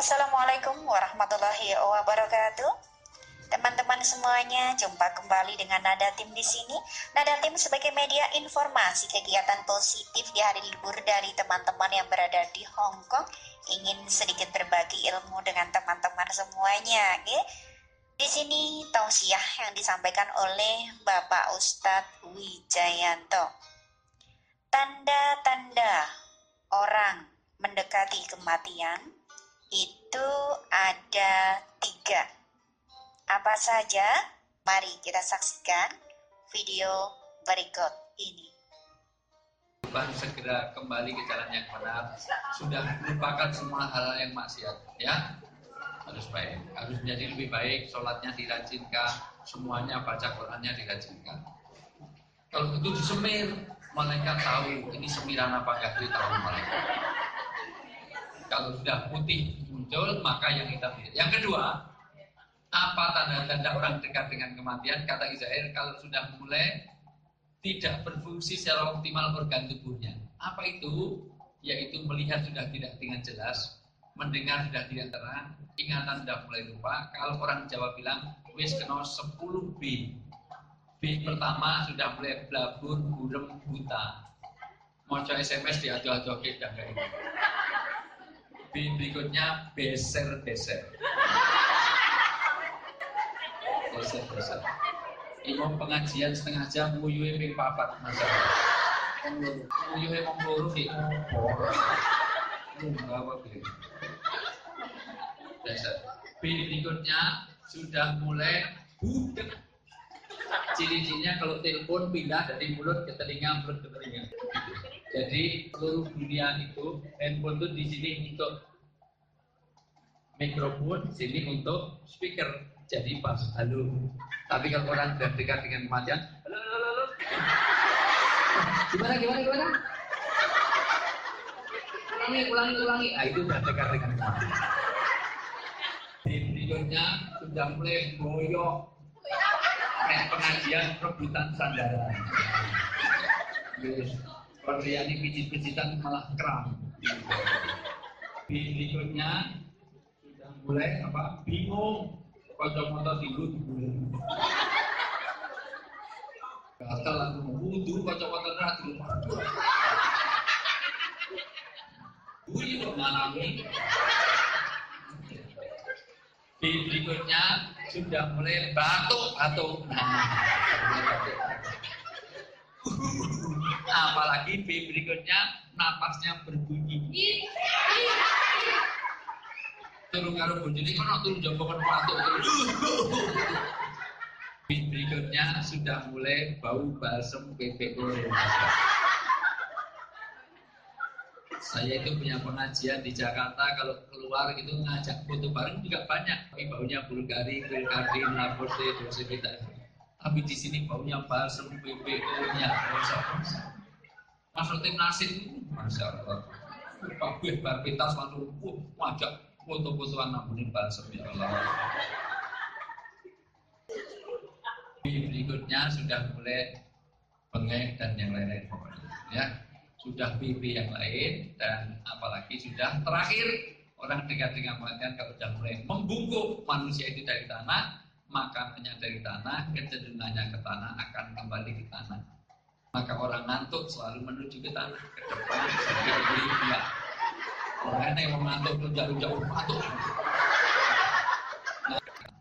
Assalamualaikum warahmatullahi wabarakatuh. Teman-teman semuanya, jumpa kembali dengan Nada Tim di sini. Nada Tim sebagai media informasi kegiatan positif di hari libur dari teman-teman yang berada di Hong Kong, ingin sedikit berbagi ilmu dengan teman-teman semuanya, oke? Di sini tausiah yang disampaikan oleh Bapak Ustadz Wijayanto. Tanda-tanda orang mendekati kematian itu ada 3. Apa saja? Mari kita saksikan video berikut ini. Segera kembali ke jalan yang benar, sudah melupakan semua hal yang maksiat, ya. Harus baik, harus menjadi lebih baik, sholatnya dirajinkan, semuanya baca Qurannya dirajinkan. Kalau itu disemir, malaikat tahu ini semiran apa enggak, dia tahu malaikat. Kalau sudah putih muncul, maka yang hitam. Yang kedua, apa tanda-tanda orang dekat dengan kematian? Kata Israel, kalau sudah mulai tidak berfungsi secara optimal organ tubuhnya. Apa itu? Yaitu melihat sudah tidak dengan jelas, mendengar sudah tidak terang, ingatan sudah mulai lupa. Kalau orang Jawa bilang, wis kena 10 B. B pertama sudah mulai blabur, burem, buta. Mau SMS diaduh-aduh-aduh dan kayak gitu. B berikutnya beser-beser. Beser-beser. Imam pengajian setengah jam, nguyuhe ping 4 masalah. Nguyuhe wong loro iki opo? Enggak apa-apa. Beser. B berikutnya sudah mulai budek. Ciri-cirinya kalau telepon pindah dari mulut ke telinga, mulut ke telinga. Jadi seluruh dunia itu handphone itu di sini untuk mikrofon, di sini untuk speaker. Jadi pas halo. Tapi kalau orang sudah dekat dengan kematian, halo. Gimana? Ulangi. Ah, itu sudah dekat dengan kematian. Di berikutnya sudah mulai boyok. Kayak pengajian rebutan sandaran. Terus Koreani pijit-pijitan malah kram. Berikutnya sudah mulai bingung. Kacamata tidur. Gatal aku wudu kacamata ra tidur. Buri kok ngalami. Berikutnya sudah mulai batuk. Apalagi berikutnya napasnya berbunyi. Turun karo bojone kono turun jambon batuk terus. Berikutnya sudah mulai bau balsem PPO. Saya itu punya pengajian di Jakarta, kalau keluar gitu ngajak foto bareng juga banyak. Tapi baunya Bulgari, Bulgardin, Labose, Dosevita. Tapi di sini baunya balsem PPO-nya. Masuk tim nasib, Masya Allah. Pak Gue Barpitas lalu ngajak foto-fotoan namunin balsem, ya Allah. Berikutnya sudah mulai bengek dan yang lain-lain pokoknya, ya. Sudah pipi yang lain dan apalagi sudah terakhir orang dekat dengan kematian kalau sudah mulai membungkuk manusia itu dari tanah, makanannya dari tanah, kecenderungannya ke tanah akan kembali ke tanah. Maka orang ngantuk selalu menuju ke tanah, ke depan sampai ke orang yang ngantuk jauh-jauh ngantuk.